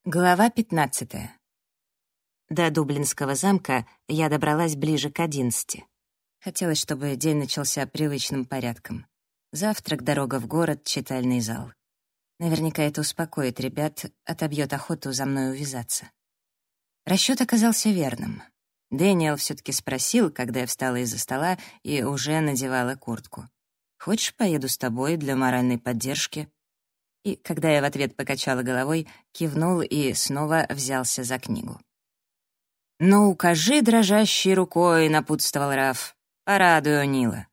Глава 15. До Дублинского замка я добралась ближе к 11. Хотелось, чтобы день начался привычным порядком. Завтрак, дорога в город, читальный зал. Наверняка это успокоит ребят, отобьет охоту за мной увязаться. Расчет оказался верным. Дэниел все-таки спросил, когда я встала из-за стола и уже надевала куртку. «Хочешь, поеду с тобой для моральной поддержки?» И, когда я в ответ покачала головой, кивнул и снова взялся за книгу. «Ну, укажи дрожащей рукой», — напутствовал Раф. «Порадуй О'Нила».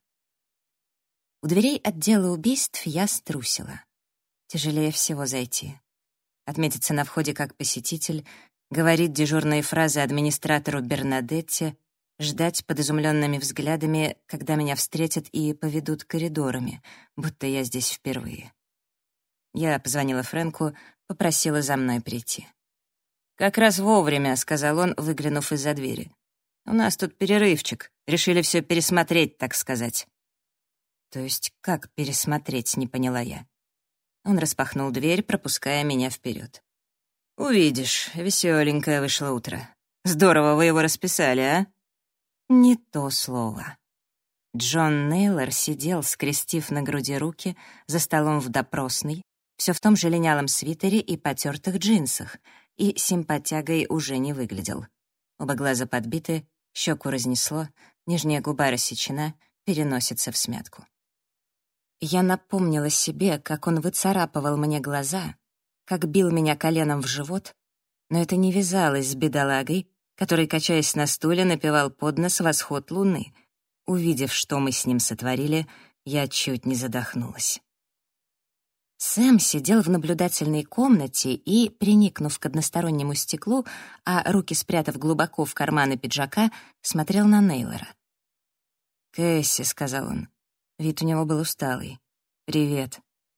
У дверей отдела убийств я струсила. Тяжелее всего зайти. Отметиться на входе как посетитель, говорить дежурные фразы администратору Бернадетте, ждать под изумленными взглядами, когда меня встретят и поведут коридорами, будто я здесь впервые. Я позвонила Фрэнку, попросила за мной прийти. «Как раз вовремя», — сказал он, выглянув из-за двери. «У нас тут перерывчик. Решили все пересмотреть, так сказать». «То есть как пересмотреть?» — не поняла я. Он распахнул дверь, пропуская меня вперед. «Увидишь, веселенькое вышло утро. Здорово вы его расписали, а?» «Не то слово». Джон Нейлор сидел, скрестив на груди руки, за столом в допросной, все в том же линялом свитере и потертых джинсах, и симпатягой уже не выглядел. Оба глаза подбиты, щеку разнесло, нижняя губа рассечена, переносится всмятку. Я напомнила себе, как он выцарапывал мне глаза, как бил меня коленом в живот, но это не вязалось с бедолагой, который, качаясь на стуле, напевал под нос «Восход луны». Увидев, что мы с ним сотворили, я чуть не задохнулась. Сэм сидел в наблюдательной комнате и, приникнув к одностороннему стеклу, а руки спрятав глубоко в карманы пиджака, смотрел на Нейлора. «Кэсси», — сказал он. Вид у него был усталый. «Привет».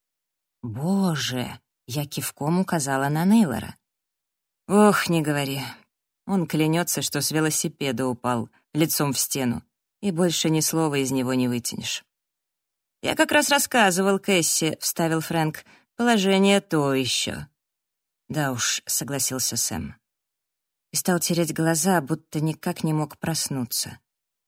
«Боже!» — я кивком указала на Нейлора. «Ох, не говори. Он клянется, что с велосипеда упал, лицом в стену, и больше ни слова из него не вытянешь». «Я как раз рассказывал Кэсси», — вставил Фрэнк. «Положение то еще». «Да уж», — согласился Сэм. И стал тереть глаза, будто никак не мог проснуться.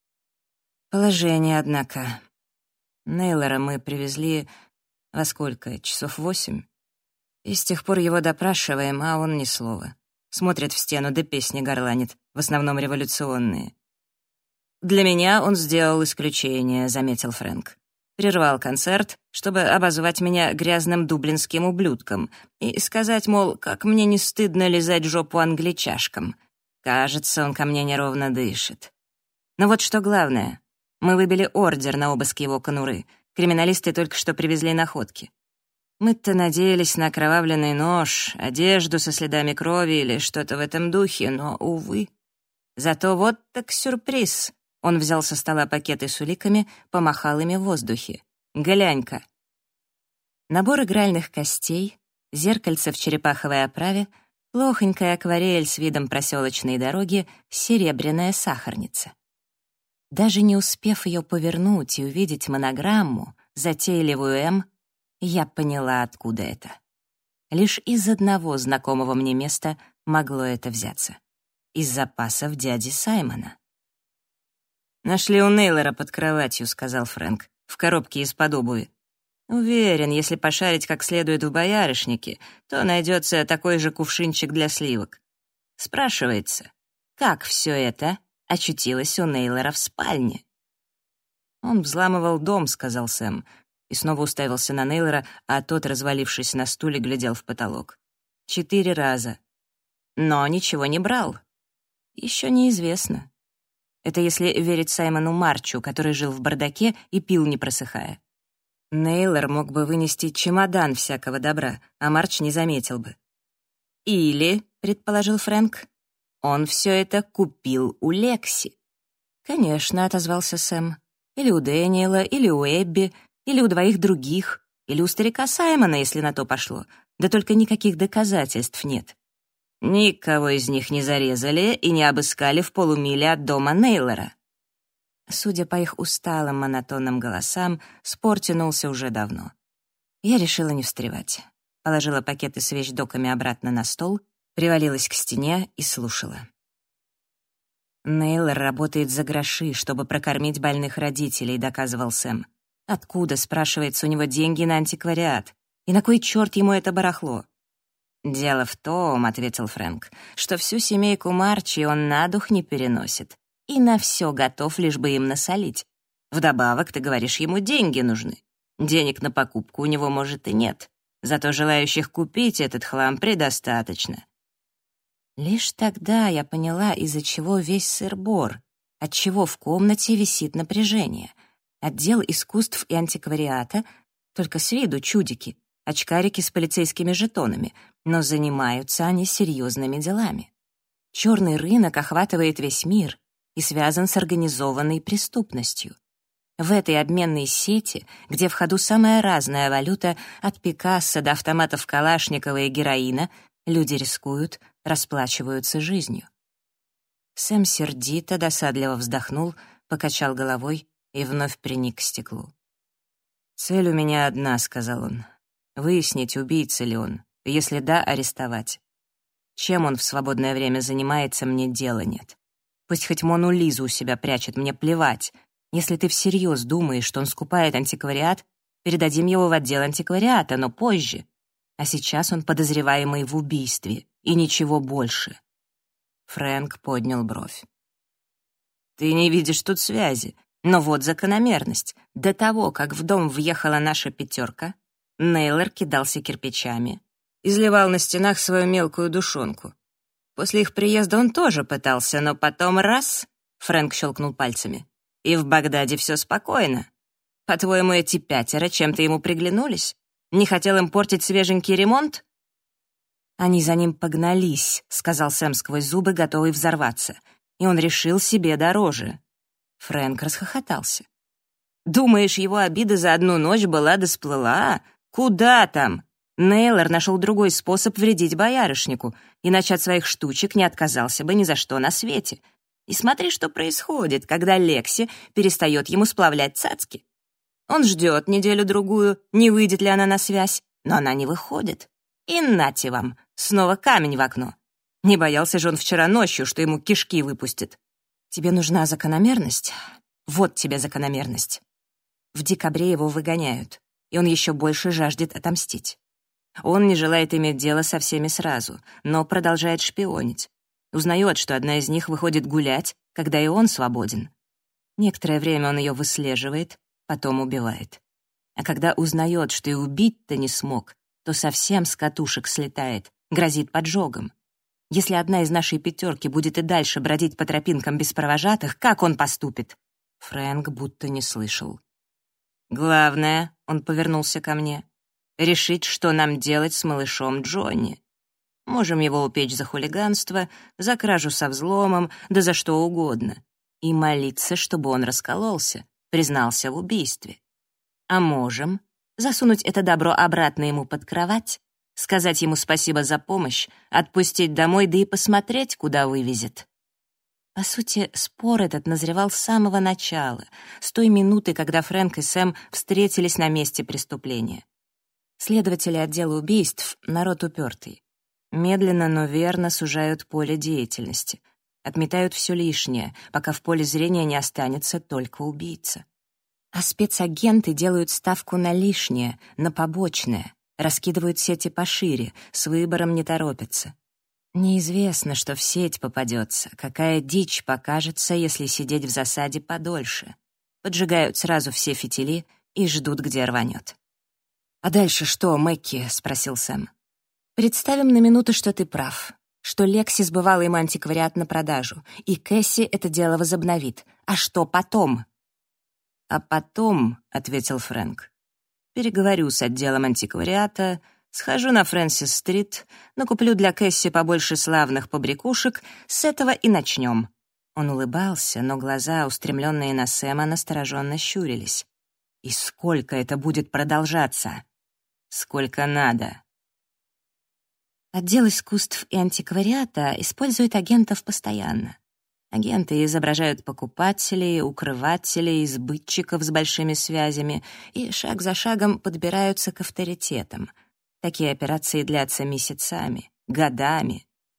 «Положение, однако. Нейлора мы привезли во сколько? Часов 8? И с тех пор его допрашиваем, а он ни слова. Смотрит в стену, да песни горланит, в основном революционные». «Для меня он сделал исключение», — заметил Фрэнк. Прервал концерт, чтобы обозвать меня грязным дублинским ублюдком и сказать, мол, как мне не стыдно лизать жопу англичашкам. Кажется, он ко мне неровно дышит. Но вот что главное. Мы выбили ордер на обыск его конуры. Криминалисты только что привезли находки. Мы-то надеялись на окровавленный нож, одежду со следами крови или что-то в этом духе, но, увы. Зато вот так сюрприз. Он взял со стола пакеты с уликами, помахал ими в воздухе. «Глянь-ка». Набор игральных костей, зеркальце в черепаховой оправе, плохонькая акварель с видом проселочной дороги, серебряная сахарница. Даже не успев ее повернуть и увидеть монограмму, затейливую «М», я поняла, откуда это. Лишь из одного знакомого мне места могло это взяться. Из запасов дяди Саймона. «Нашли у Нейлора под кроватью», — сказал Фрэнк, «в коробке из-под обуви. Уверен, если пошарить как следует в боярышнике, то найдется такой же кувшинчик для сливок. Спрашивается, как все это очутилось у Нейлора в спальне?» «Он взламывал дом», — сказал Сэм, и снова уставился на Нейлора, а тот, развалившись на стуле, глядел в потолок. 4 раза. Но ничего не брал. Еще неизвестно. Это если верить Саймону Марчу, который жил в бардаке и пил, не просыхая. Нейлор мог бы вынести чемодан всякого добра, а Марч не заметил бы. «Или», — предположил Фрэнк, — «он все это купил у Лекси». «Конечно», — отозвался Сэм. «Или у Дэниела, или у Эбби, или у 2 других, или у старика Саймона, если на то пошло. Да только никаких доказательств нет». «Никого из них не зарезали и не обыскали в полумиле от дома Нейлора». Судя по их усталым монотонным голосам, спор тянулся уже давно. Я решила не встревать. Положила пакеты с вещдоками обратно на стол, Привалилась к стене и слушала. «Нейлор работает за гроши, чтобы прокормить больных родителей», — доказывал Сэм. «Откуда, спрашивается, у него деньги на антиквариат? И на кой черт ему это барахло?» «Дело в том», — ответил Фрэнк, «что всю семейку Марчи он на дух не переносит и на все готов, лишь бы им насолить. Вдобавок, ты говоришь, ему деньги нужны. Денег на покупку у него, может, и нет. Зато желающих купить этот хлам предостаточно». Лишь тогда я поняла, из-за чего весь сыр-бор, отчего в комнате висит напряжение. Отдел искусств и антиквариата, только с виду чудики, очкарики с полицейскими жетонами, но занимаются они серьезными делами. Черный рынок охватывает весь мир и связан с организованной преступностью. В этой обменной сети, где в ходу самая разная валюта, от Пикассо до автоматов Калашникова и героина, люди рискуют, расплачиваются жизнью. Сэм сердито, досадливо вздохнул, покачал головой и вновь приник к стеклу. «Цель у меня одна», — сказал он. «Выяснить, убийца ли он. Если да, арестовать. Чем он в свободное время занимается, мне дела нет. Пусть хоть Мону Лизу у себя прячет, мне плевать. Если ты всерьез думаешь, что он скупает антиквариат, передадим его в отдел антиквариата, но позже. А сейчас он подозреваемый в убийстве, и ничего больше». Фрэнк поднял бровь. «Ты не видишь тут связи, но вот закономерность. До того, как в дом въехала наша пятерка, Нейлор кидался кирпичами, изливал на стенах свою мелкую душонку. После их приезда он тоже пытался, но потом раз — Фрэнк щелкнул пальцами — и в Багдаде все спокойно. По-твоему, эти 5 чем-то ему приглянулись? Не хотел им портить свеженький ремонт?» «Они за ним погнались», — сказал Сэм сквозь зубы, готовый взорваться. «И он решил себе дороже». Фрэнк расхохотался. «Думаешь, его обида за одну ночь была да сплыла? Куда там? Нейлор нашел другой способ вредить боярышнику, иначе от своих штучек не отказался бы ни за что на свете. И смотри, что происходит, когда Лекси перестает ему сплавлять цацки. Он ждет неделю-другую, не выйдет ли она на связь, но она не выходит. И нате вам, снова камень в окно. Не боялся же он вчера ночью, что ему кишки выпустят. Тебе нужна закономерность? Вот тебе закономерность. В декабре его выгоняют, и он еще больше жаждет отомстить. Он не желает иметь дело со всеми сразу, но продолжает шпионить. Узнает, что одна из них выходит гулять, когда и он свободен. Некоторое время он ее выслеживает, потом убивает. А когда узнает, что и убить-то не смог, то совсем с катушек слетает, грозит поджогом. Если одна из нашей пятерки будет и дальше бродить по тропинкам без провожатых, как он поступит?» Фрэнк будто не слышал. «Главное», — он повернулся ко мне, — «решить, что нам делать с малышом Джонни. Можем его упечь за хулиганство, за кражу со взломом, да за что угодно. И молиться, чтобы он раскололся, признался в убийстве. А можем засунуть это добро обратно ему под кровать, сказать ему спасибо за помощь, отпустить домой, да и посмотреть, куда вывезет». По сути, спор этот назревал с самого начала, с той минуты, когда Фрэнк и Сэм встретились на месте преступления. Следователи отдела убийств — народ упертый. Медленно, но верно сужают поле деятельности, отметают все лишнее, пока в поле зрения не останется только убийца. А спецагенты делают ставку на лишнее, на побочное, раскидывают сети пошире, с выбором не торопятся. Неизвестно, что в сеть попадется, какая дичь покажется, если сидеть в засаде подольше. Поджигают сразу все фитили и ждут, где рванет. «А дальше что, Мэкки?» — спросил Сэм. «Представим на минуту, что ты прав, что Лекси сбывала ему антиквариат на продажу, и Кэсси это дело возобновит. А что потом?» «А потом», — ответил Фрэнк, — «переговорю с отделом антиквариата, схожу на Фрэнсис-стрит, накуплю для Кэсси побольше славных побрякушек, с этого и начнем». Он улыбался, но глаза, устремленные на Сэма, настороженно щурились. «И сколько это будет продолжаться?» «Сколько надо». Отдел искусств и антиквариата использует агентов постоянно. Агенты изображают покупателей, укрывателей, сбытчиков с большими связями и шаг за шагом подбираются к авторитетам. Такие операции длятся месяцами, годами.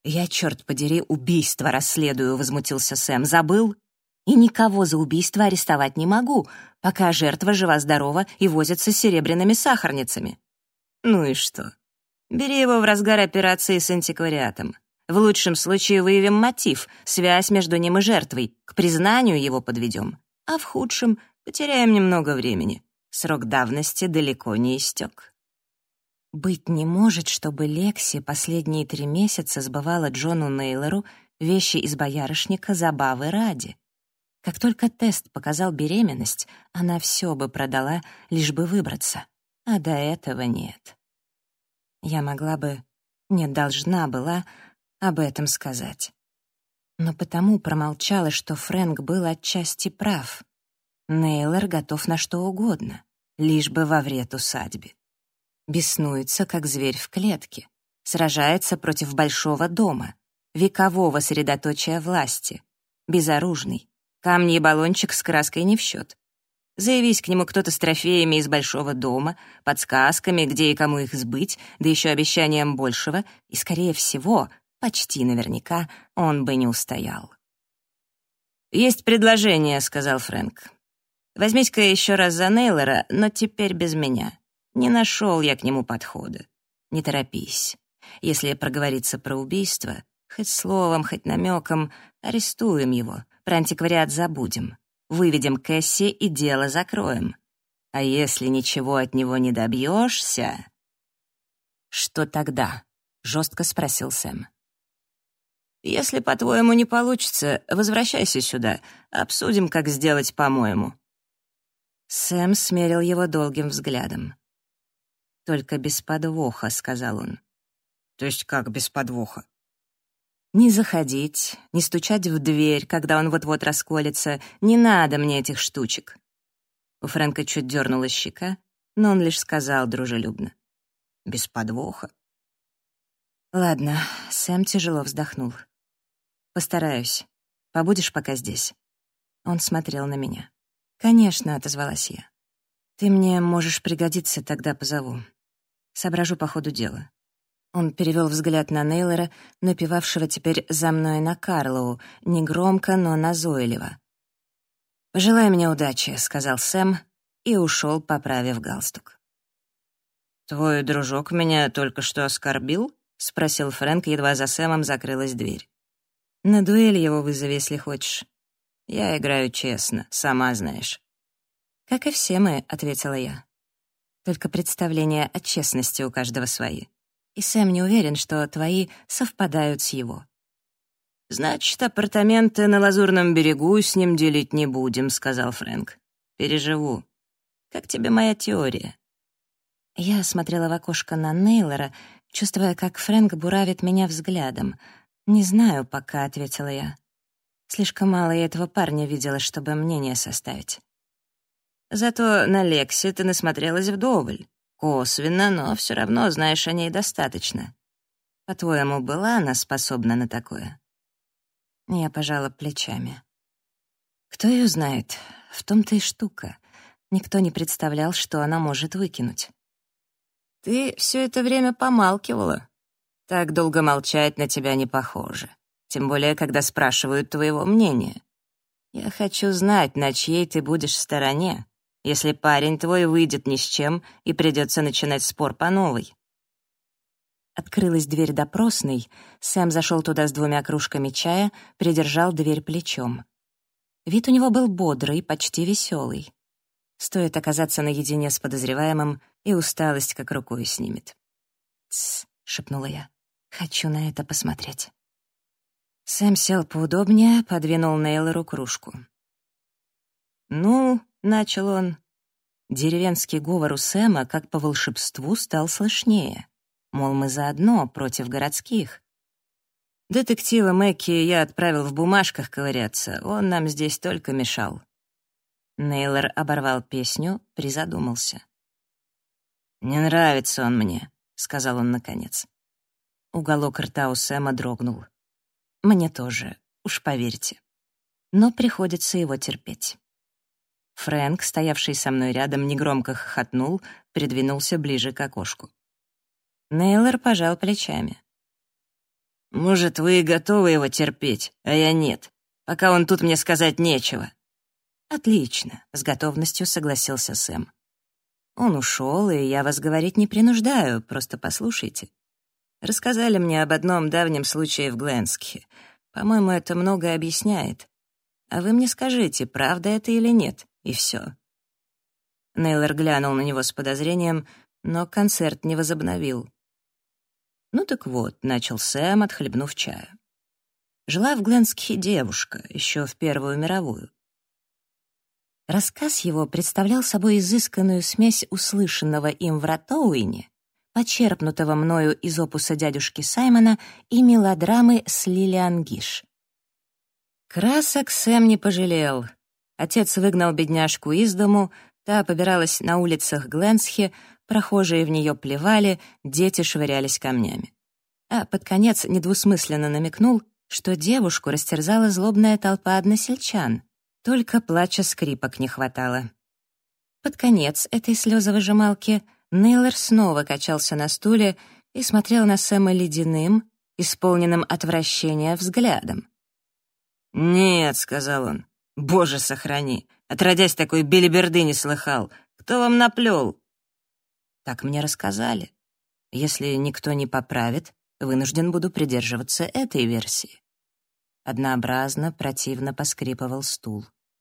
«Я, черт подери, убийство расследую», — возмутился Сэм. «Забыл? И никого за убийство арестовать не могу, пока жертва жива-здорова и возится с серебряными сахарницами». «Ну и что? Бери его в разгар операции с антиквариатом. В лучшем случае выявим мотив, связь между ним и жертвой, к признанию его подведем. А в худшем потеряем немного времени. Срок давности далеко не истек». Быть не может, чтобы Лекси последние 3 месяца сбывала Джону Нейлору вещи из боярышника забавы ради. Как только тест показал беременность, она все бы продала, лишь бы выбраться. А до этого нет. Я могла бы, нет, должна была об этом сказать. Но потому промолчала, что Фрэнк был отчасти прав. Нейлор готов на что угодно, лишь бы во вред усадьбе. Беснуется, как зверь в клетке, сражается против большого дома, векового средоточия власти, безоружный, камни и баллончик с краской не в счет. Заявись к нему кто-то с трофеями из большого дома, подсказками, где и кому их сбыть, да еще обещанием большего, и, скорее всего, почти наверняка, он бы не устоял. «Есть предложение», — сказал Фрэнк. «Возьмись-ка еще раз за Нейлора, но теперь без меня. Не нашел я к нему подхода. Не торопись. Если проговорится про убийство, хоть словом, хоть намеком, арестуем его, про антиквариат забудем. Выведем Кэсси и дело закроем. А если ничего от него не добьешься...» «Что тогда?» — жестко спросил Сэм. «Если, по-твоему, не получится, возвращайся сюда, обсудим, как сделать по-моему». Сэм смерил его долгим взглядом. «Только без подвоха», — сказал он. «То есть как без подвоха?» «Не заходить, не стучать в дверь, когда он вот-вот расколется. Не надо мне этих штучек». У Фрэнка чуть дернула щека, но он лишь сказал дружелюбно. «Без подвоха». «Ладно», — Сэм тяжело вздохнул. «Постараюсь. Побудешь пока здесь?» Он смотрел на меня. «Конечно», — отозвалась я. «Ты мне можешь пригодиться, тогда позову. Соображу по ходу дела». Он перевел взгляд на Нейлора, напевавшего теперь за мной на Карлоу, негромко, но назойливо. «Пожелай мне удачи», — сказал Сэм и ушел, поправив галстук. «Твой дружок меня только что оскорбил?» — спросил Фрэнк, едва за Сэмом закрылась дверь. «На дуэль его вызови, если хочешь. Я играю честно, сама знаешь». «Как и все мы», — ответила я. «Только представления о честности у каждого свои. И Сэм не уверен, что твои совпадают с его». «Значит, апартаменты на Лазурном берегу с ним делить не будем», — сказал Фрэнк. «Переживу. Как тебе моя теория?» Я смотрела в окошко на Нейлора, чувствуя, как Фрэнк буравит меня взглядом. «Не знаю пока», — ответила я. Слишком мало я этого парня видела, чтобы мнение составить. «Зато на Лекси ты насмотрелась вдоволь. Косвенно, но все равно знаешь о ней достаточно. По-твоему, была она способна на такое?» Я пожала плечами. Кто ее знает? В том-то и штука. Никто не представлял, что она может выкинуть. «Ты все это время помалкивала. Так долго молчать на тебя не похоже. Тем более, когда спрашивают твоего мнения. Я хочу знать, на чьей ты будешь стороне, если парень твой выйдет ни с чем и придется начинать спор по новой». Открылась дверь допросной, Сэм зашел туда с 2 кружками чая, придержал дверь плечом. Вид у него был бодрый, почти веселый. Стоит оказаться наедине с подозреваемым, и усталость как рукой снимет. «Тсс», — шепнула я, — «хочу на это посмотреть». Сэм сел поудобнее, подвинул Нейлору кружку. «Ну», — начал он. Деревенский говор у Сэма, как по волшебству, стал слышнее. Мол, мы заодно против городских. «Детектива Мэкки я отправил в бумажках ковыряться, он нам здесь только мешал». Нейлор оборвал песню, призадумался. «Не нравится он мне», — сказал он наконец. Уголок рта у Сэма дрогнул. «Мне тоже, уж поверьте. Но приходится его терпеть». Фрэнк, стоявший со мной рядом, негромко хохотнул, придвинулся ближе к окошку. Нейлор пожал плечами. Может, вы и готовы его терпеть, а я нет. Пока он тут, мне сказать нечего». «Отлично», — с готовностью согласился Сэм. «Он ушел, и я вас говорить не принуждаю, просто послушайте. Рассказали мне об одном давнем случае в Гленскхе. По-моему, это многое объясняет. А вы мне скажите, правда это или нет, и все». Нейлор глянул на него с подозрением, но концерт не возобновил. «Ну так вот», — начал Сэм, отхлебнув чаю. «Жила в Гленскхе девушка, еще в Первую мировую. Рассказ его представлял собой изысканную смесь услышанного им в Ратоуине, почерпнутого мною из опуса дядюшки Саймона и мелодрамы с Лилиан Гиш. Красок Сэм не пожалел. Отец выгнал бедняжку из дому, та побиралась на улицах Гленсхи, прохожие в нее плевали, дети швырялись камнями. А под конец недвусмысленно намекнул, что девушку растерзала злобная толпа односельчан, только плача скрипок не хватало. Под конец этой слезовыжималки Нейлор снова качался на стуле и смотрел на Сэма ледяным, исполненным отвращения взглядом. «Нет», — сказал он, — «Боже, сохрани! Отродясь такой белиберды не слыхал. Кто вам наплел?» Так мне рассказали. Если никто не поправит, вынужден буду придерживаться этой версии. Однообразно, противно поскрипывал стул.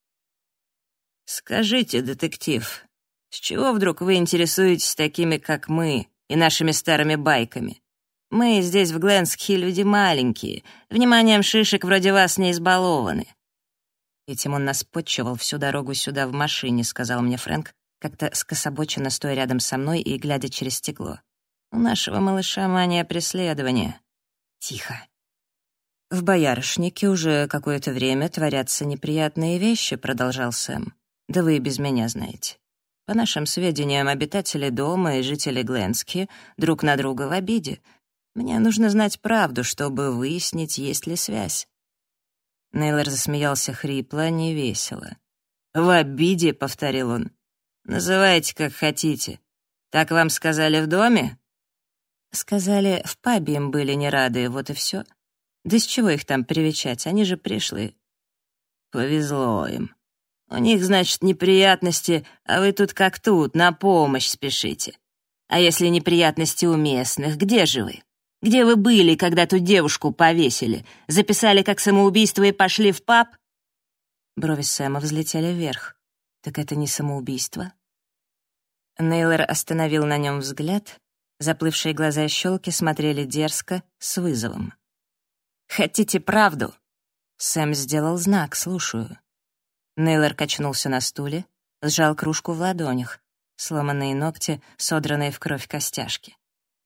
«Скажите, детектив, с чего вдруг вы интересуетесь такими, как мы, и нашими старыми байками? Мы здесь, в Гленскхе, люди маленькие, вниманием шишек вроде вас не избалованы». «Этим он нас подчивал всю дорогу сюда в машине», — сказал мне Фрэнк, как-то скособоченно стоя рядом со мной и глядя через стекло. «У нашего малыша мания преследования». «Тихо». «В Боярышнике уже какое-то время творятся неприятные вещи», — продолжал Сэм. «Да вы и без меня знаете. По нашим сведениям, обитатели дома и жители Гленски друг на друга в обиде. Мне нужно знать правду, чтобы выяснить, есть ли связь». Нейлор засмеялся хрипло, невесело. «В обиде», — повторил он. «Называйте, как хотите. Так вам сказали в доме?» «Сказали, в пабе им были не рады, вот и все. Да с чего их там привечать, они же пришлые». «Повезло им. У них, значит, неприятности, а вы тут как тут, на помощь спешите. А если неприятности у местных, где же вы? Где вы были, когда ту девушку повесили? Записали как самоубийство и пошли в паб?» Брови Сэма взлетели вверх. «Так это не самоубийство?» Нейлор остановил на нем взгляд. Заплывшие глаза щелки смотрели дерзко, с вызовом. «Хотите правду?» Сэм сделал знак, слушаю. Нейлор качнулся на стуле, сжал кружку в ладонях, сломанные ногти, содранные в кровь костяшки.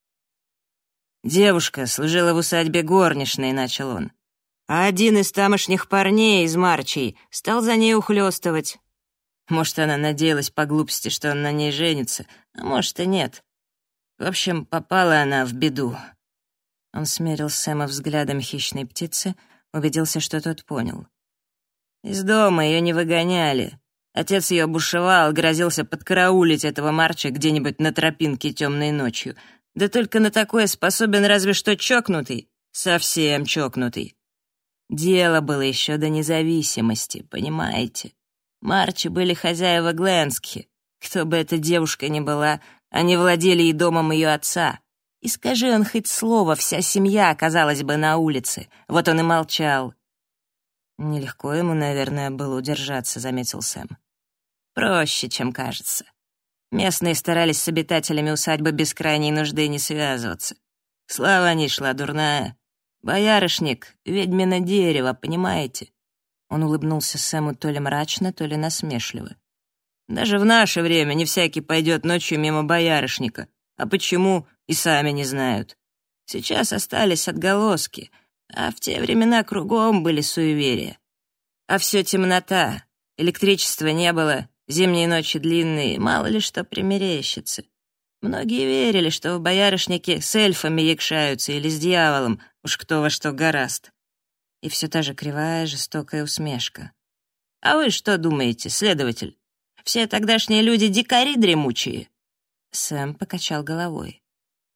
«Девушка служила в усадьбе горничной», — начал он. «А один из тамошних парней из Марчей стал за ней ухлёстывать. Может, она надеялась по глупости, что он на ней женится, а может и нет. В общем, попала она в беду». Он смерил Сэма взглядом хищной птицы, убедился, что тот понял. Из дома ее не выгоняли. Отец ее бушевал, грозился подкараулить этого Марча где-нибудь на тропинке темной ночью. Да только на такое способен разве что чокнутый, совсем чокнутый. Дело было еще до независимости, понимаете? Марчи были хозяева Гленскхи. Кто бы эта девушка ни была, они владели и домом ее отца. И скажи он хоть слово, вся семья оказалась бы на улице. Вот он и молчал. «Нелегко ему, наверное, было удержаться», — заметил Сэм. «Проще, чем кажется. Местные старались с обитателями усадьбы без крайней нужды не связываться. Слава о ней шла дурная. Боярышник — ведьмино дерево, понимаете?» Он улыбнулся Сэму то ли мрачно, то ли насмешливо. «Даже в наше время не всякий пойдет ночью мимо боярышника. А почему, и сами не знают. Сейчас остались отголоски, а в те времена кругом были суеверия. А все темнота, электричества не было, зимние ночи длинные, мало ли что примерещится. Многие верили, что в боярышнике с эльфами якшаются или с дьяволом, уж кто во что горазд». И все та же кривая, жестокая усмешка. «А вы что думаете, следователь? Все тогдашние люди дикари дремучие?» Сэм покачал головой.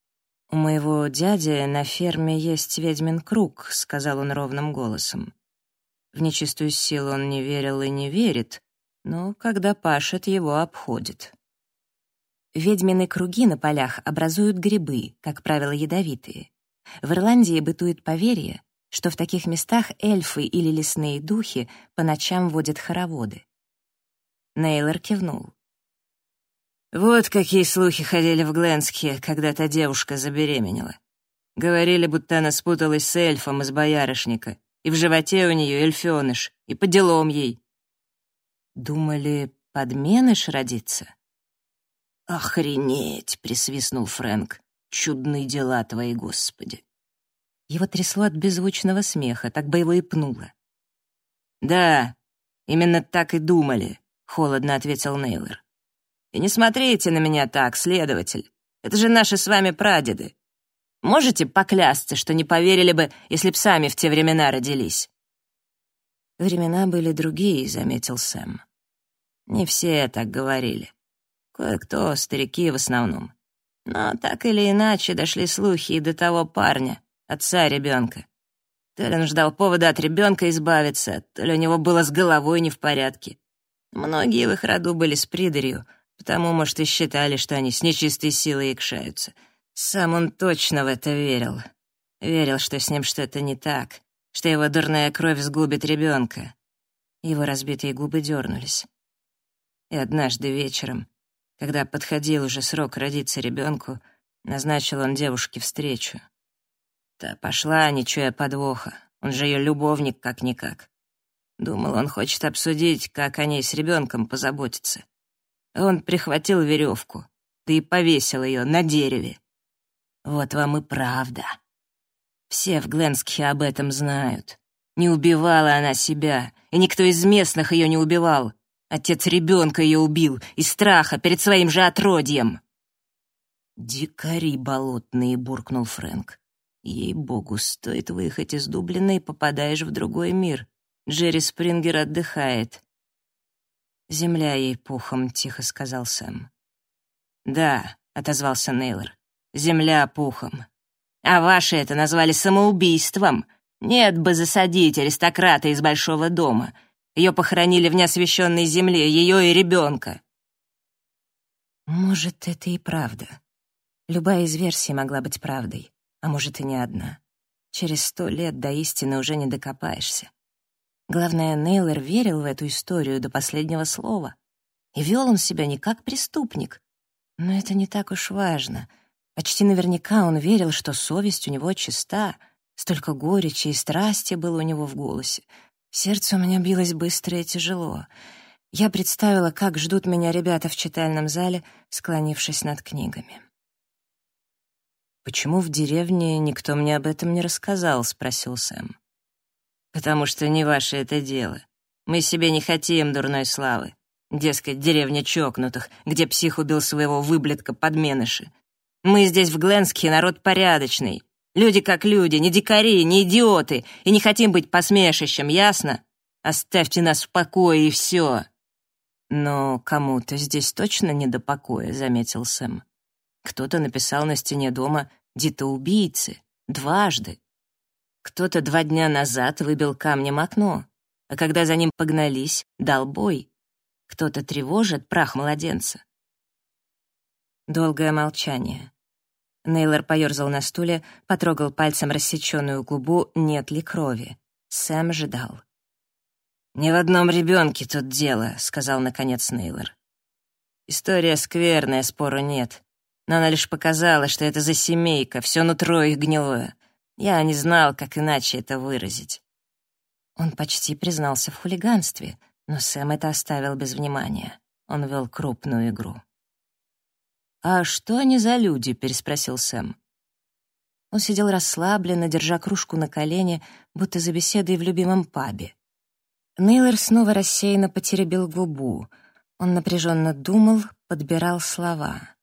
«У моего дяди на ферме есть ведьмин круг», — сказал он ровным голосом. В нечистую силу он не верил и не верит, но когда пашет, его обходит. Ведьмины круги на полях образуют грибы, как правило, ядовитые. В Ирландии бытует поверье, что в таких местах эльфы или лесные духи по ночам водят хороводы. Нейлор кивнул. Вот какие слухи ходили в Гленске, когда та девушка забеременела. Говорили, будто она спуталась с эльфом из боярышника, и в животе у нее эльфёныш, и по делам ей. Думали, подменыш родится? «Охренеть!» — присвистнул Фрэнк. «Чудные дела твои, Господи!» Его трясло от беззвучного смеха, так бы его и пнуло. «Да, именно так и думали», — холодно ответил Нейлор. «И не смотрите на меня так, следователь. Это же наши с вами прадеды. Можете поклясться, что не поверили бы, если б сами в те времена родились?» «Времена были другие», — заметил Сэм. «Не все так говорили. Кое-кто, старики в основном. Но так или иначе дошли слухи и до того парня, отца ребенка. То ли он ждал повода от ребенка избавиться, то ли у него было с головой не в порядке. Многие в их роду были с придурью, потому, может, и считали, что они с нечистой силой икшаются. Сам он точно в это верил. Верил, что с ним что-то не так, что его дурная кровь сгубит ребенка. Его разбитые губы дернулись. И однажды вечером, когда подходил уже срок родиться ребенку, назначил он девушке встречу. Та пошла, не чуя подвоха. Он же ее любовник как-никак. Думал, он хочет обсудить, как о ней с ребенком позаботиться. Он прихватил веревку, да и повесил ее на дереве. Вот вам и правда. Все в Гленске об этом знают. Не убивала она себя, и никто из местных ее не убивал. Отец ребенка ее убил из страха перед своим же отродьем. «Дикари болотные», — буркнул Фрэнк. «Ей-богу, стоит выехать из Дублина и попадаешь в другой мир. Джерри Спрингер отдыхает». «Земля ей пухом», — тихо сказал Сэм. «Да», — отозвался Нейлор, — «земля пухом. А ваши это назвали самоубийством. Нет бы засадить аристократа из большого дома. Ее похоронили в неосвященной земле, ее и ребенка». «Может, это и правда. Любая из версий могла быть правдой, а может, и не одна. Через 100 лет до истины уже не докопаешься. Главное, Нейлор верил в эту историю до последнего слова. И вел он себя не как преступник. Но это не так уж важно. Почти наверняка он верил, что совесть у него чиста. Столько горечи и страсти было у него в голосе. Сердце у меня билось быстро и тяжело. Я представила, как ждут меня ребята в читальном зале, склонившись над книгами. «Почему в деревне никто мне об этом не рассказал?» — спросил Сэм. «Потому что не ваше это дело. Мы себе не хотим дурной славы. Дескать, деревня чокнутых, где псих убил своего выблядка-подменыша. Мы здесь в Гленске народ порядочный. Люди как люди, не дикари, не идиоты, и не хотим быть посмешищем, ясно? Оставьте нас в покое, и все». «Но кому-то здесь точно не до покоя», — заметил Сэм. «Кто-то написал на стене дома «Детоубийцы» дважды. Кто-то 2 дня назад выбил камнем окно, а когда за ним погнались, дал бой. Кто-то тревожит прах младенца». Долгое молчание. Нейлор поёрзал на стуле, потрогал пальцем рассечённую губу, нет ли крови. Сэм ждал. «Не в одном ребенке тут дело», — сказал наконец Нейлор. «История скверная, спору нет. Но она лишь показала, что это за семейка, все нутро их гнилое. Я не знал, как иначе это выразить». Он почти признался в хулиганстве, но Сэм это оставил без внимания. Он вел крупную игру. «А что они за люди?» — переспросил Сэм. Он сидел расслабленно, держа кружку на колене, будто за беседой в любимом пабе. Нейлор снова рассеянно потеребил губу. Он напряженно думал, подбирал слова.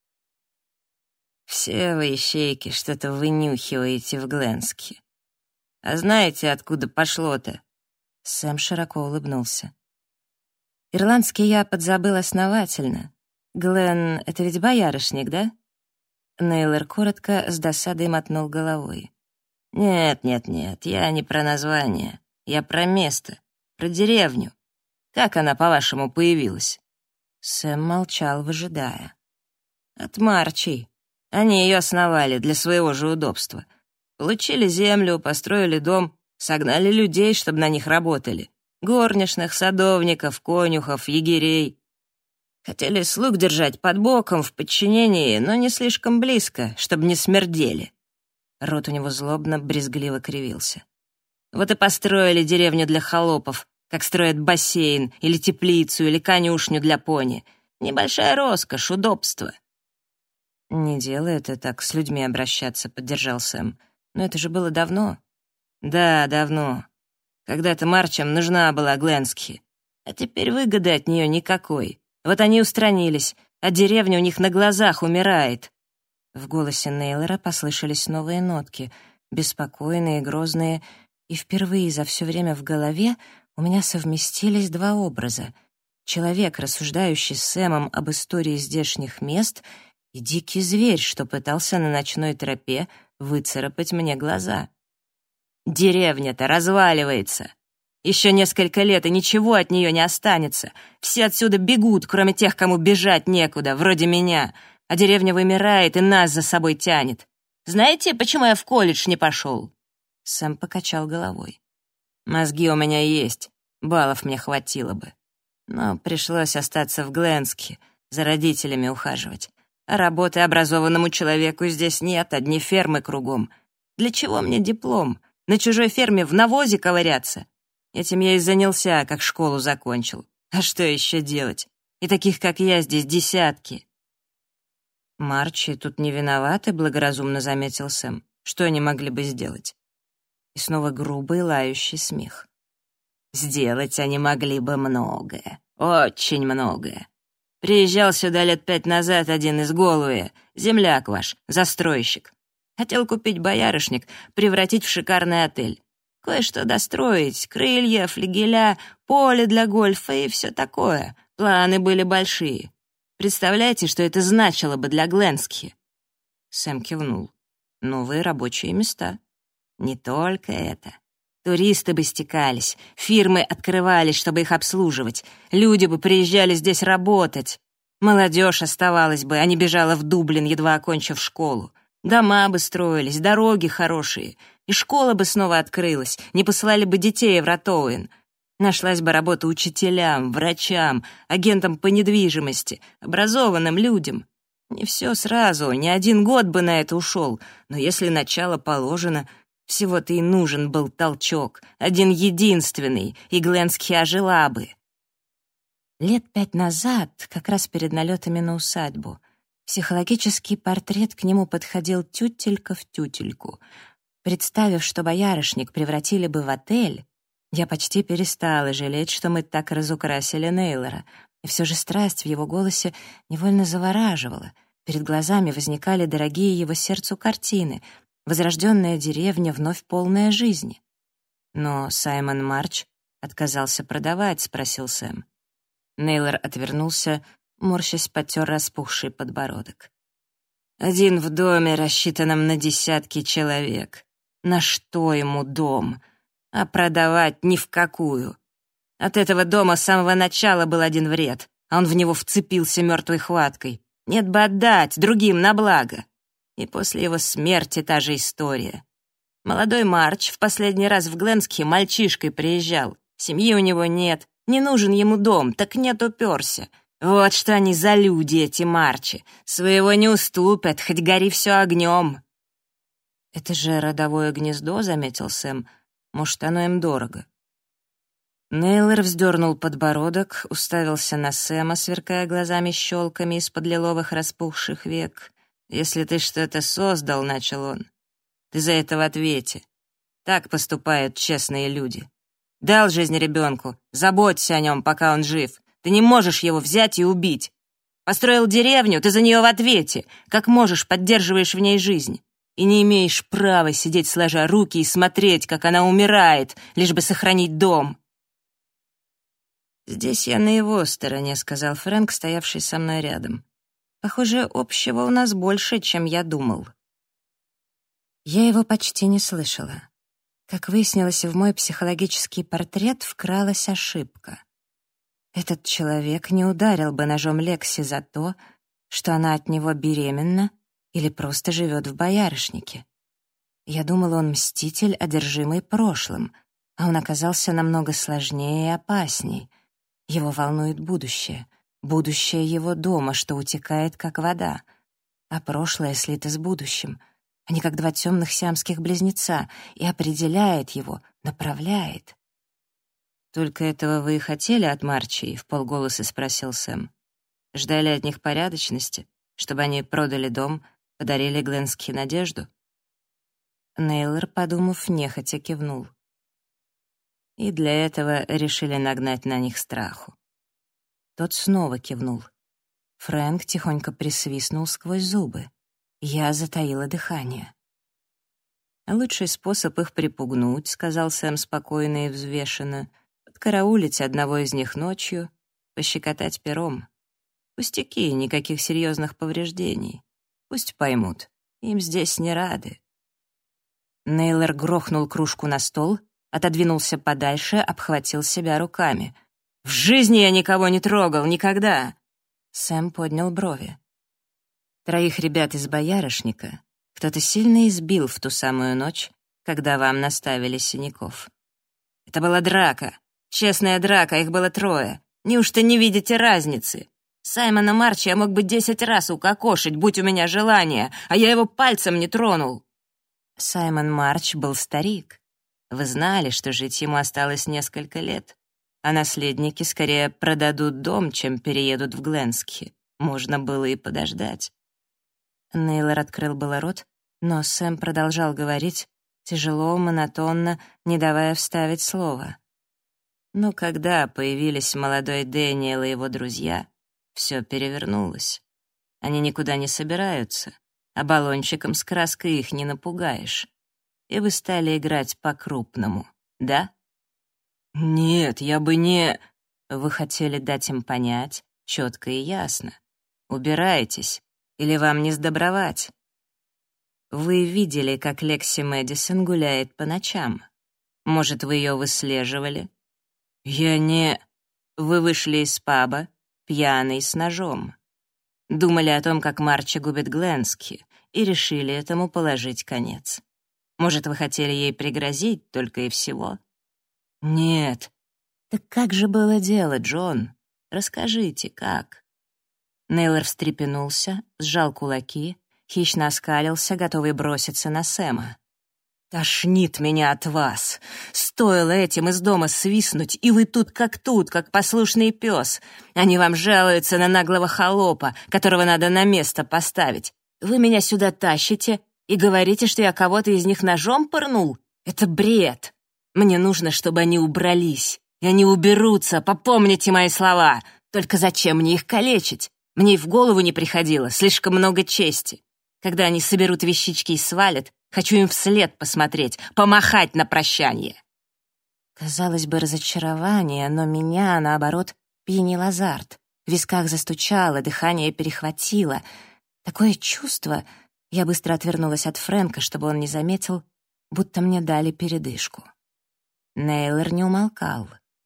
«Все вы, ищейки, что-то вынюхиваете в Гленске. А знаете, откуда пошло-то?» Сэм широко улыбнулся. «Ирландский я подзабыл основательно. Глен — это ведь боярышник, да?» Нейлор коротко с досадой мотнул головой. «Нет, я не про название. Я про место, про деревню. Как она, по-вашему, появилась?» Сэм молчал, выжидая. «От Марчей. Они ее основали для своего же удобства. Получили землю, построили дом, согнали людей, чтобы на них работали. Горничных, садовников, конюхов, егерей. Хотели слуг держать под боком, в подчинении, но не слишком близко, чтобы не смердели». Рот у него злобно, брезгливо кривился. Вот и построили деревню для холопов, как строят бассейн, или теплицу, или конюшню для пони. Небольшая роскошь, удобство. «Не делай это так, с людьми обращаться», — поддержал Сэм. «Но это же было давно». «Да, давно. Когда-то Марчам нужна была Гленскхи. А теперь выгоды от нее никакой. Вот они устранились, а деревня у них на глазах умирает». В голосе Нейлора послышались новые нотки, беспокойные, грозные, и впервые за все время в голове у меня совместились два образа. Человек, рассуждающий с Сэмом об истории здешних мест, и дикий зверь, что пытался на ночной тропе выцарапать мне глаза. «Деревня-то разваливается. Еще несколько лет, и ничего от нее не останется. Все отсюда бегут, кроме тех, кому бежать некуда, вроде меня. А деревня вымирает и нас за собой тянет. Знаете, почему я в колледж не пошел?» Сэм покачал головой. «Мозги у меня есть, баллов мне хватило бы. Но пришлось остаться в Гленскхи, за родителями ухаживать. А работы образованному человеку здесь нет, одни фермы кругом. Для чего мне диплом? На чужой ферме в навозе ковыряться? Этим я и занялся, как школу закончил. А что еще делать? И таких, как я, здесь десятки». «Марчи тут не виноваты», — благоразумно заметил Сэм. «Что они могли бы сделать?» И снова грубый лающий смех. «Сделать они могли бы многое, очень многое. Приезжал сюда лет 5 назад один из Голуэ, земляк ваш, застройщик. Хотел купить боярышник, превратить в шикарный отель. Кое-что достроить, крылья, флигеля, поле для гольфа и все такое. Планы были большие. Представляете, что это значило бы для Гленскхи?» Сэм кивнул. «Новые рабочие места». «Не только это. Туристы бы стекались, фирмы открывались, чтобы их обслуживать, люди бы приезжали здесь работать. Молодежь оставалась бы, а не бежала в Дублин, едва окончив школу. Дома бы строились, дороги хорошие, и школа бы снова открылась, не посылали бы детей в Ротоуэн. Нашлась бы работа учителям, врачам, агентам по недвижимости, образованным людям. Не все сразу, не 1 год бы на это ушел, но если начало положено, всего-то и нужен был толчок, один единственный, и Гленскхи ожила бы». Лет 5 назад, как раз перед налетами на усадьбу, психологический портрет к нему подходил тютелька в тютельку. Представив, что боярышник превратили бы в отель, я почти перестала жалеть, что мы так разукрасили Нейлора, и все же страсть в его голосе невольно завораживала. Перед глазами возникали дорогие его сердцу картины, возрожденная деревня, вновь полная жизни. «Но Саймон Марч отказался продавать», — спросил Сэм. Нейлор отвернулся, морщась потер распухший подбородок. «Один в доме, рассчитанном на десятки человек. На что ему дом? А продавать ни в какую. От этого дома с самого начала был один вред, а он в него вцепился мертвой хваткой. Нет бы отдать другим на благо. И после его смерти та же история. Молодой Марч в последний раз в Гленскхи мальчишкой приезжал. Семьи у него нет, не нужен ему дом, так нет, уперся. Вот что они за люди, эти Марчи. Своего не уступят, хоть гори все огнем». «Это же родовое гнездо», — заметил Сэм. «Может, оно им дорого». Нейлор вздернул подбородок, уставился на Сэма, сверкая глазами-щелками из-под лиловых распухших век. «Если ты что-то создал», — начал он, — «ты за это в ответе. Так поступают честные люди. Дал жизнь ребенку, заботься о нем, пока он жив. Ты не можешь его взять и убить. Построил деревню, ты за нее в ответе. Как можешь, поддерживаешь в ней жизнь. И не имеешь права сидеть сложа руки и смотреть, как она умирает, лишь бы сохранить дом». «Здесь я на его стороне», — сказал Фрэнк, стоявший со мной рядом. Похоже, общего у нас больше, чем я думал. Я его почти не слышала. Как выяснилось, в мой психологический портрет вкралась ошибка. Этот человек не ударил бы ножом Лекси за то, что она от него беременна или просто живет в боярышнике. Я думала, он мститель, одержимый прошлым, а он оказался намного сложнее и опасней. Его волнует будущее его дома, что утекает, как вода. А прошлое слито с будущим. Они как два темных сиамских близнеца, и определяет его, направляет. «Только этого вы и хотели от Марчи?» — вполголоса спросил Сэм. «Ждали от них порядочности, чтобы они продали дом, подарили Гленски надежду?» Нейлор, подумав, нехотя кивнул. И для этого решили нагнать на них страху. Тот снова кивнул. Фрэнк тихонько присвистнул сквозь зубы. Я затаила дыхание. «Лучший способ их припугнуть», — сказал Сэм спокойно и взвешенно, «подкараулить одного из них ночью, пощекотать пером. Пустяки, никаких серьезных повреждений. Пусть поймут, им здесь не рады». Нейлор грохнул кружку на стол, отодвинулся подальше, обхватил себя руками. «В жизни я никого не трогал, никогда!» Сэм поднял брови. «Троих ребят из боярышника кто-то сильно избил в ту самую ночь, когда вам наставили синяков. Это была драка, честная драка, их было 3. Неужто не видите разницы? Саймона Марчи я мог бы 10 раз укокошить, будь у меня желание, а я его пальцем не тронул». Саймон Марч был старик. Вы знали, что жить ему осталось несколько лет, а наследники скорее продадут дом, чем переедут в Гленски. Можно было и подождать. Нейлор открыл было рот, но Сэм продолжал говорить, тяжело, монотонно, не давая вставить слово. Но когда появились молодой Дэниел и его друзья, все перевернулось. Они никуда не собираются, а баллончиком с краской их не напугаешь. И вы стали играть по-крупному, да? Нет, я бы не... Вы хотели дать им понять, четко и ясно. Убирайтесь, или вам не сдобровать. Вы видели, как Лекси Мэдисон гуляет по ночам. Может, вы ее выслеживали? Я не... Вы вышли из паба, пьяный, с ножом. Думали о том, как Марчи губит Гленски, и решили этому положить конец. Может, вы хотели ей пригрозить только и всего? Нет. Так как же было дело, Джон? Расскажите, как? Нейлор встрепенулся, сжал кулаки, хищно оскалился, готовый броситься на Сэма. «Тошнит меня от вас! Стоило этим из дома свистнуть, и вы тут, как послушный пес. Они вам жалуются на наглого холопа, которого надо на место поставить. Вы меня сюда тащите и говорите, что я кого-то из них ножом пырнул? Это бред! Мне нужно, чтобы они убрались. И они уберутся, попомните мои слова. Только зачем мне их калечить? Мне и в голову не приходило, слишком много чести. Когда они соберут вещички и свалят, хочу им вслед посмотреть, помахать на прощание». Казалось бы, разочарование, но меня, наоборот, пьянил азарт. В висках застучало, дыхание перехватило. Такое чувство... Я быстро отвернулась от Фрэнка, чтобы он не заметил, будто мне дали передышку. Нейлор не умолкал.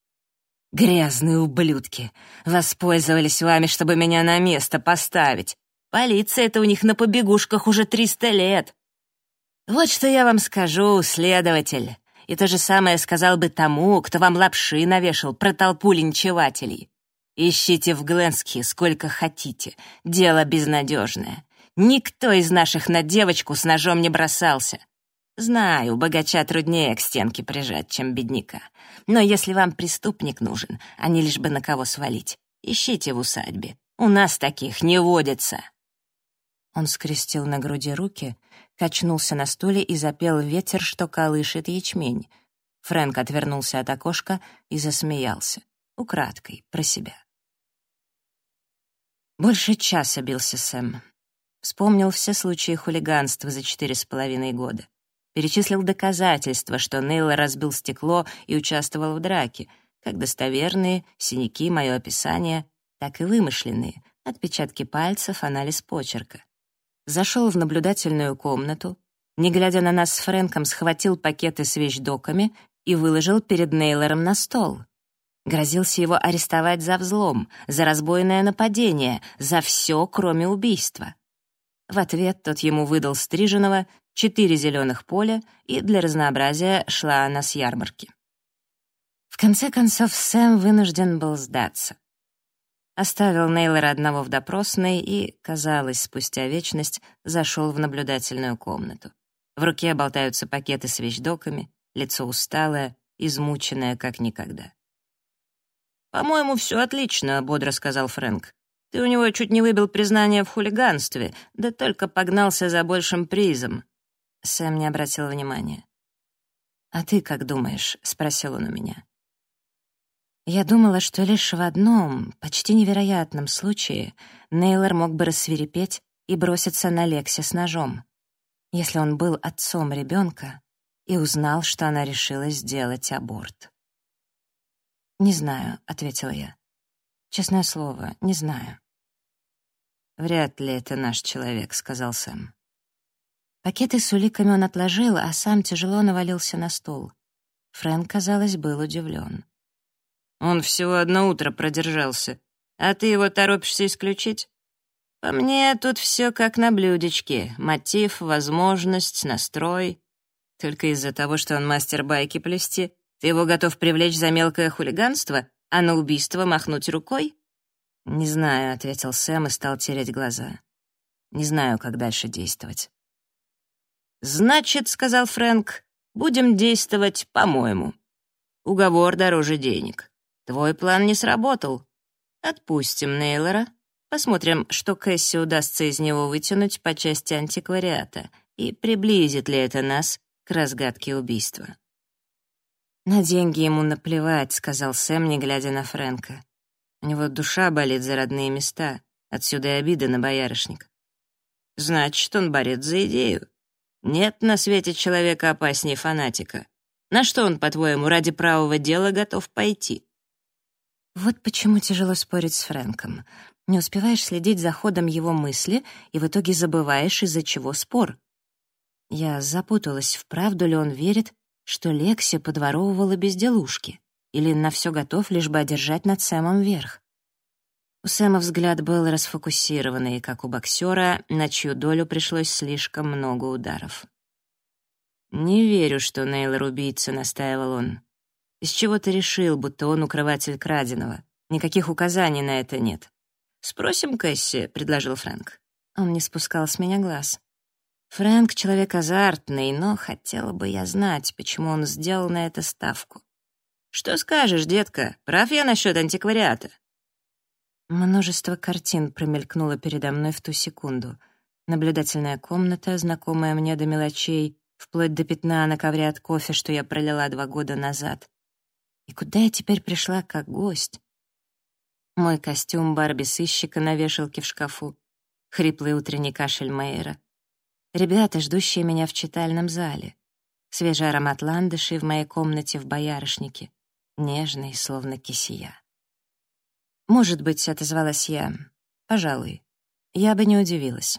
«Грязные ублюдки! Воспользовались вами, чтобы меня на место поставить. Полиция-то у них на побегушках уже 300 лет. Вот что я вам скажу, следователь. И то же самое сказал бы тому, кто вам лапши навешал про толпу линчевателей. Ищите в Гленски сколько хотите. Дело безнадежное. Никто из наших на девочку с ножом не бросался. Знаю, богача труднее к стенке прижать, чем бедняка. Но если вам преступник нужен, а не лишь бы на кого свалить, ищите в усадьбе. У нас таких не водится». Он скрестил на груди руки, качнулся на стуле и запел «Ветер, что колышет ячмень». Фрэнк отвернулся от окошка и засмеялся. Украдкой, про себя. Больше часа бился Сэм. Вспомнил все случаи хулиганства за 4,5 года. Перечислил доказательства, что Нейлор разбил стекло и участвовал в драке, как достоверные, синяки, мое описание, так и вымышленные, Отпечатки пальцев, анализ почерка. Зашел в наблюдательную комнату, не глядя на нас с Фрэнком, схватил пакеты с вещдоками и выложил перед Нейлором на стол. Грозился его арестовать за взлом, за разбойное нападение, за все, кроме убийства. В ответ тот ему выдал стриженого, 4 зеленых поля, и для разнообразия шла она с ярмарки. В конце концов, Сэм вынужден был сдаться. Оставил Нейлора одного в допросной и, казалось, спустя вечность, зашел в наблюдательную комнату. В руке болтаются пакеты с вещдоками, лицо усталое, измученное как никогда. «По-моему, все отлично», — бодро сказал Фрэнк. «Ты у него чуть не выбил признание в хулиганстве, да только погнался за большим призом». Сэм не обратил внимания. «А ты как думаешь?» — спросил он у меня. Я думала, что лишь в одном, почти невероятном случае Нейлор мог бы рассвирепеть и броситься на Лекси с ножом, если он был отцом ребенка и узнал, что она решила сделать аборт. «Не знаю», — ответила я. «Честное слово, не знаю». «Вряд ли это наш человек», — сказал Сэм. Пакеты с уликами он отложил, а сам тяжело навалился на стул. Фрэнк, казалось, был удивлен. «Он всего одно утро продержался, а ты его торопишься исключить? По мне, тут все как на блюдечке. Мотив, возможность, настрой. Только из-за того, что он мастер байки плести, ты его готов привлечь за мелкое хулиганство, а на убийство махнуть рукой?» «Не знаю», — ответил Сэм и стал тереть глаза. «Не знаю, как дальше действовать». «Значит, — сказал Фрэнк, — будем действовать по-моему. Уговор дороже денег. Твой план не сработал. Отпустим Нейлора, посмотрим, что Кэсси удастся из него вытянуть по части антиквариата, и приблизит ли это нас к разгадке убийства». «На деньги ему наплевать», — сказал Сэм, не глядя на Фрэнка. «У него душа болит за родные места, отсюда и обида на боярышник». «Значит, он борец за идею. Нет на свете человека опаснее фанатика. На что он, по-твоему, ради правого дела готов пойти?» Вот почему тяжело спорить с Фрэнком. Не успеваешь следить за ходом его мысли и в итоге забываешь, из-за чего спор. Я запуталась, вправду ли он верит, что Лекси подворовывала безделушки, или на все готов, лишь бы одержать над Сэмом верх. У Сэма взгляд был расфокусированный, как у боксера, на чью долю пришлось слишком много ударов. «Не верю, что Нейлор убийца», — настаивал он. «Из чего ты решил, будто он укрыватель краденого? Никаких указаний на это нет». «Спросим Кэсси», — предложил Фрэнк. Он не спускал с меня глаз. Фрэнк — человек азартный, но хотела бы я знать, почему он сделал на это ставку. «Что скажешь, детка? Прав я насчет антиквариата?» Множество картин промелькнуло передо мной в ту секунду. Наблюдательная комната, знакомая мне до мелочей, вплоть до пятна на ковре от кофе, что я пролила 2 года назад. И куда я теперь пришла как гость? Мой костюм Барби-сыщика на вешалке в шкафу, хриплый утренний кашель Мейера. Ребята, ждущие меня в читальном зале. Свежий аромат ландышей в моей комнате в боярышнике, нежный, словно кисия. «Может быть», — отозвалась я, — «пожалуй, я бы не удивилась».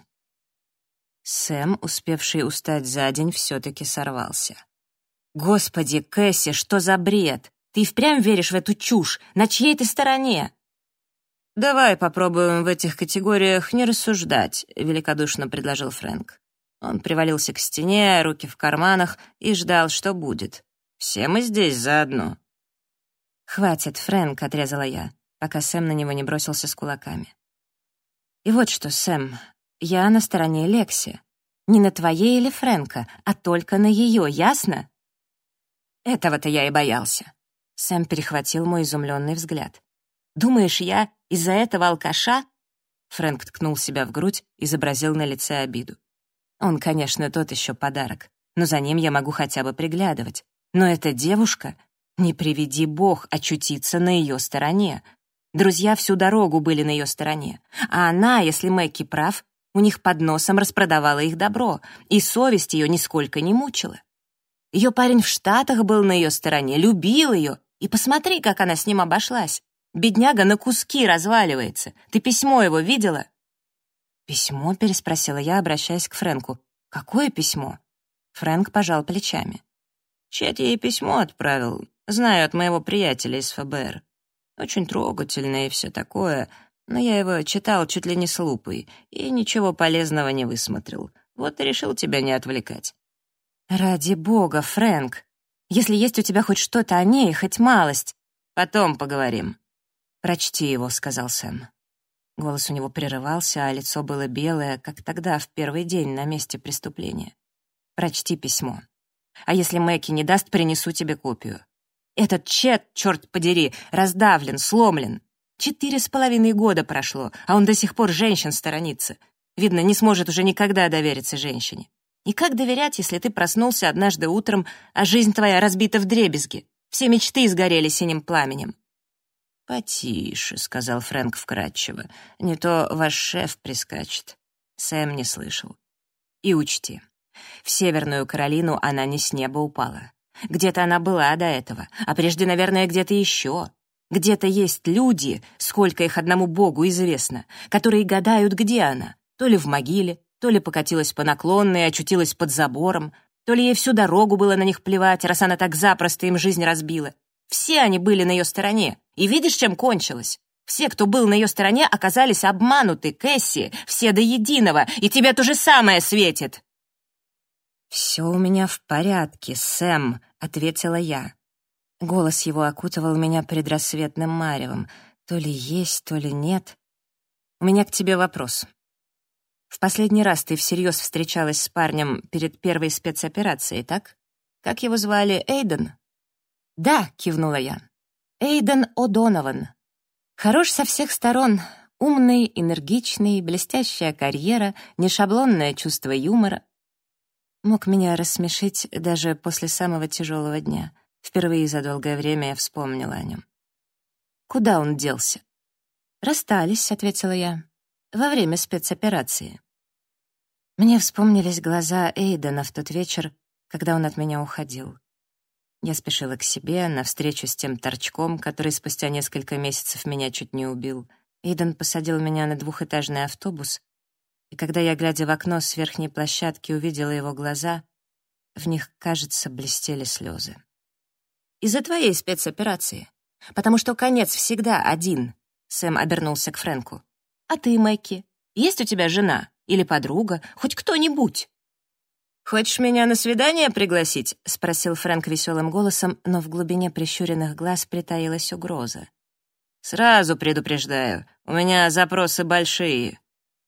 Сэм, успевший устать за день, все-таки сорвался. «Господи, Кэсси, что за бред? Ты и впрямь веришь в эту чушь? На чьей ты стороне?» «Давай попробуем в этих категориях не рассуждать», — великодушно предложил Фрэнк. Он привалился к стене, руки в карманах, и ждал, что будет. «Все мы здесь заодно». «Хватит, Фрэнк», — отрезала я, пока Сэм на него не бросился с кулаками. «И вот что, Сэм, я на стороне Лекси. Не на твоей или Фрэнка, а только на ее, ясно?» «Этого-то я и боялся». Сэм перехватил мой изумленный взгляд. «Думаешь, я из-за этого алкаша?» Фрэнк ткнул себя в грудь, изобразил на лице обиду. «Он, конечно, тот еще подарок, но за ним я могу хотя бы приглядывать. Но эта девушка, не приведи бог, очутиться на ее стороне. Друзья всю дорогу были на ее стороне, а она, если Мэкки прав, у них под носом распродавала их добро, и совесть ее нисколько не мучила. Ее парень в Штатах был на ее стороне, любил ее, и посмотри, как она с ним обошлась. Бедняга на куски разваливается. Ты письмо его видела?» «Письмо?» — переспросила я, обращаясь к Фрэнку. «Какое письмо?» Фрэнк пожал плечами. «Чет ей письмо отправил. Знаю от моего приятеля из ФБР. Очень трогательное и все такое, но я его читал чуть ли не с лупой и ничего полезного не высмотрел. Вот и решил тебя не отвлекать». «Ради бога, Фрэнк, если есть у тебя хоть что-то о ней, хоть малость, потом поговорим». «Прочти его», — сказал Сэм. Голос у него прерывался, а лицо было белое, как тогда, в первый день на месте преступления. «Прочти письмо. А если Мэкки не даст, принесу тебе копию. Этот Чет, черт подери, раздавлен, сломлен. 4,5 года прошло, а он до сих пор женщин сторонится. Видно, не сможет уже никогда довериться женщине. И как доверять, если ты проснулся однажды утром, а жизнь твоя разбита вдребезги? Все мечты сгорели синим пламенем». «Потише», — сказал Фрэнк вкратчиво. «Не то ваш шеф прискачет». Сэм не слышал. «И учти, в Северную Каролину она не с неба упала. Где-то она была до этого, а прежде, наверное, где-то еще. Где-то есть люди, сколько их одному Богу известно, которые гадают, где она. То ли в могиле, то ли покатилась по наклонной и очутилась под забором, то ли ей всю дорогу было на них плевать, раз она так запросто им жизнь разбила. Все они были на ее стороне, и видишь, чем кончилось? Все, кто был на ее стороне, оказались обмануты, Кэсси, все до единого, и тебе то же самое светит». «Все у меня в порядке, Сэм», — ответила я. Голос его окутывал меня предрассветным маревом. То ли есть, то ли нет. «У меня к тебе вопрос. В последний раз ты всерьез встречалась с парнем перед первой спецоперацией, так? Как его звали, Эйден?» «Да», — кивнула я. «Эйден О'Донован. Хорош со всех сторон. Умный, энергичный, блестящая карьера, нешаблонное чувство юмора. Мог меня рассмешить даже после самого тяжелого дня. Впервые за долгое время я вспомнила о нем. Куда он делся?» «Расстались», — ответила я, — «во время спецоперации». Мне вспомнились глаза Эйдена в тот вечер, когда он от меня уходил. Я спешила к себе, навстречу с тем торчком, который спустя несколько месяцев меня чуть не убил. Эйден посадил меня на двухэтажный автобус, и когда я, глядя в окно с верхней площадки, увидела его глаза, в них, кажется, блестели слезы. «Из-за твоей спецоперации. Потому что конец всегда один», — Сэм обернулся к Фрэнку. «А ты, Мэкки, есть у тебя жена или подруга, хоть кто-нибудь?» «Хочешь меня на свидание пригласить?» — спросил Фрэнк веселым голосом, но в глубине прищуренных глаз притаилась угроза. «Сразу предупреждаю, у меня запросы большие».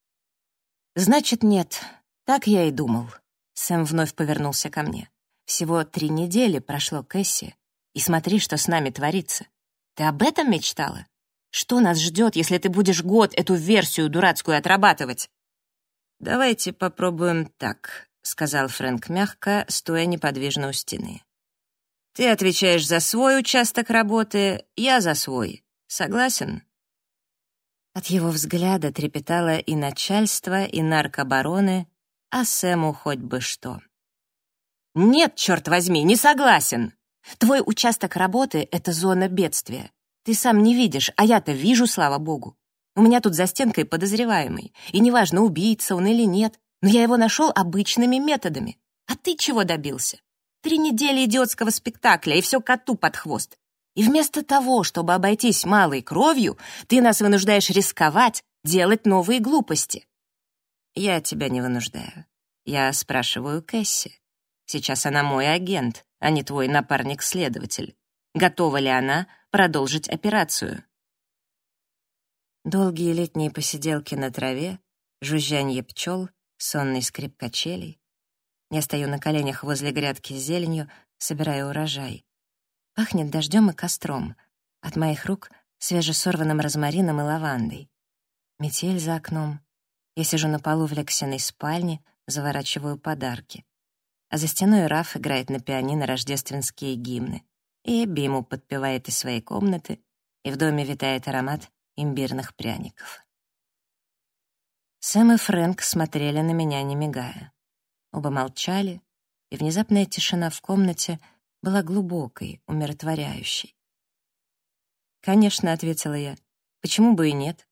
«Значит, нет. Так я и думал». Сэм вновь повернулся ко мне. «Всего 3 недели прошло, Кэсси, и смотри, что с нами творится. Ты об этом мечтала? Что нас ждет, если ты будешь год эту версию дурацкую отрабатывать?» «Давайте попробуем так», — сказал Фрэнк мягко, стоя неподвижно у стены. «Ты отвечаешь за свой участок работы, я за свой. Согласен?» От его взгляда трепетало и начальство, и наркобароны, а Сэму хоть бы что. «Нет, черт возьми, не согласен! Твой участок работы — это зона бедствия. Ты сам не видишь, а я-то вижу, слава богу. У меня тут за стенкой подозреваемый, и неважно, убийца он или нет, но я его нашел обычными методами. А ты чего добился? 3 недели идиотского спектакля, и все коту под хвост. И вместо того, чтобы обойтись малой кровью, ты нас вынуждаешь рисковать, делать новые глупости». «Я тебя не вынуждаю. Я спрашиваю Кэсси. Сейчас она мой агент, а не твой напарник-следователь. Готова ли она продолжить операцию?» Долгие летние посиделки на траве, жужжанье пчел, сонный скрип качелей. Я стою на коленях возле грядки с зеленью, собираю урожай. Пахнет дождем и костром. От моих рук свежесорванным розмарином и лавандой. Метель за окном. Я сижу на полу в Лексиной спальне, заворачиваю подарки. А за стеной Раф играет на пианино рождественские гимны. И Биму подпевает из своей комнаты, и в доме витает аромат имбирных пряников. Сэм и Фрэнк смотрели на меня, не мигая. Оба молчали, и внезапная тишина в комнате была глубокой, умиротворяющей. «Конечно», — ответила я. «Почему бы и нет?»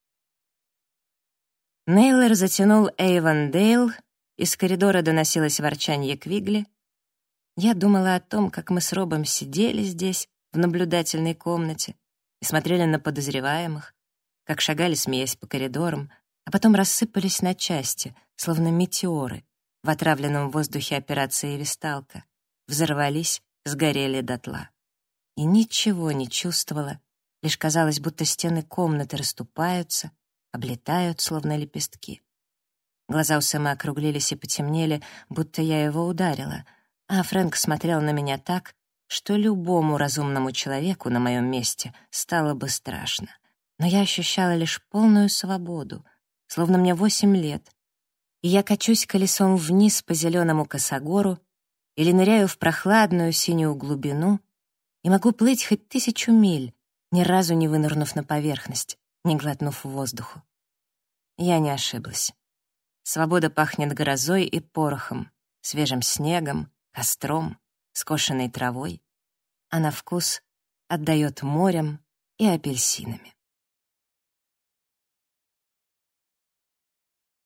Нейлор затянул Эйвендейл, из коридора доносилось ворчанье Квигли. Я думала о том, как мы с Робом сидели здесь, в наблюдательной комнате, и смотрели на подозреваемых, как шагали, смеясь по коридорам, а потом рассыпались на части, словно метеоры, в отравленном воздухе операции «Висталка», взорвались, сгорели дотла. И ничего не чувствовала, лишь казалось, будто стены комнаты расступаются, облетают, словно лепестки. Глаза у Сэма округлились и потемнели, будто я его ударила, а Фрэнк смотрел на меня так, что любому разумному человеку на моем месте стало бы страшно. Но я ощущала лишь полную свободу, словно мне 8 лет, и я качусь колесом вниз по зеленому косогору или ныряю в прохладную синюю глубину и могу плыть хоть 1000 миль, ни разу не вынырнув на поверхность, не глотнув воздуху. Я не ошиблась. Свобода пахнет грозой и порохом, свежим снегом, костром, скошенной травой, а на вкус отдает морем и апельсинами.